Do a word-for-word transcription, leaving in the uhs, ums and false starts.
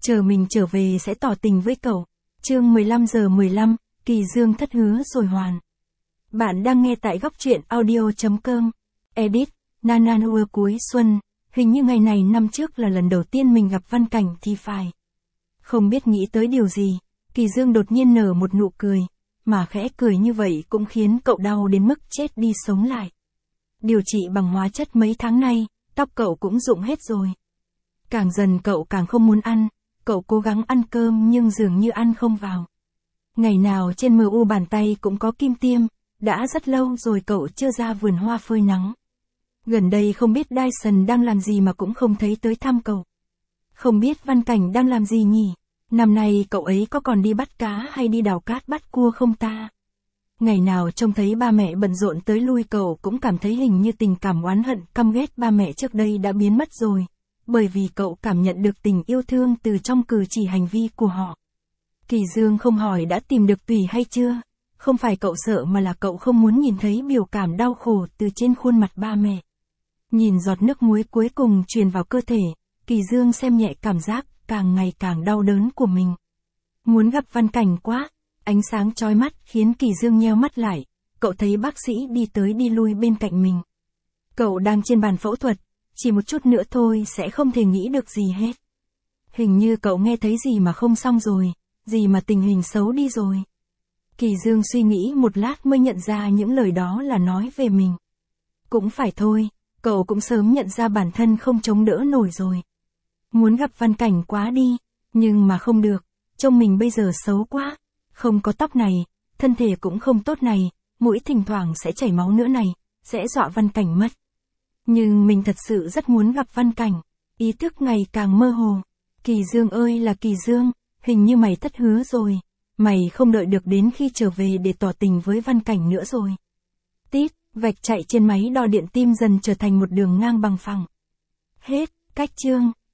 chờ mình trở về sẽ tỏ tình với cậu. Chương mười lăm giờ mười lăm, Kỳ Dương thất hứa rồi hoàn. Bạn đang nghe tại góc truyện audio chấm com. Edit, Nananua cuối xuân, hình như ngày này năm trước là lần đầu tiên mình gặp Văn Cảnh thì phải. Không biết nghĩ tới điều gì, Kỳ Dương đột nhiên nở một nụ cười, mà khẽ cười như vậy cũng khiến cậu đau đến mức chết đi sống lại. Điều trị bằng hóa chất mấy tháng nay, tóc cậu cũng rụng hết rồi. Càng dần cậu càng không muốn ăn, cậu cố gắng ăn cơm nhưng dường như ăn không vào. Ngày nào trên mờ u bàn tay cũng có kim tiêm, đã rất lâu rồi cậu chưa ra vườn hoa phơi nắng. Gần đây không biết Dyson đang làm gì mà cũng không thấy tới thăm cậu. Không biết Văn Cảnh đang làm gì nhỉ? Năm nay cậu ấy có còn đi bắt cá hay đi đào cát bắt cua không ta? Ngày nào trông thấy ba mẹ bận rộn tới lui cậu cũng cảm thấy hình như tình cảm oán hận căm ghét ba mẹ trước đây đã biến mất rồi. Bởi vì cậu cảm nhận được tình yêu thương từ trong cử chỉ hành vi của họ. Kỳ Dương không hỏi đã tìm được Tùy hay chưa? Không phải cậu sợ mà là cậu không muốn nhìn thấy biểu cảm đau khổ từ trên khuôn mặt ba mẹ. Nhìn giọt nước muối cuối cùng truyền vào cơ thể, Kỳ Dương xem nhẹ cảm giác càng ngày càng đau đớn của mình. Muốn gặp Văn Cảnh quá, ánh sáng chói mắt khiến Kỳ Dương nheo mắt lại, cậu thấy bác sĩ đi tới đi lui bên cạnh mình. Cậu đang trên bàn phẫu thuật, chỉ một chút nữa thôi sẽ không thể nghĩ được gì hết. Hình như cậu nghe thấy gì mà không xong rồi, gì mà tình hình xấu đi rồi. Kỳ Dương suy nghĩ một lát mới nhận ra những lời đó là nói về mình. Cũng phải thôi, cậu cũng sớm nhận ra bản thân không chống đỡ nổi rồi. Muốn gặp Văn Cảnh quá đi, nhưng mà không được, trông mình bây giờ xấu quá, không có tóc này, thân thể cũng không tốt này, mũi thỉnh thoảng sẽ chảy máu nữa này, sẽ dọa Văn Cảnh mất. Nhưng mình thật sự rất muốn gặp Văn Cảnh, ý thức ngày càng mơ hồ. Kỳ Dương ơi là Kỳ Dương, hình như mày thất hứa rồi, mày không đợi được đến khi trở về để tỏ tình với Văn Cảnh nữa rồi. Tít, vạch chạy trên máy đo điện tim dần trở thành một đường ngang bằng phẳng. Hết, cách chương.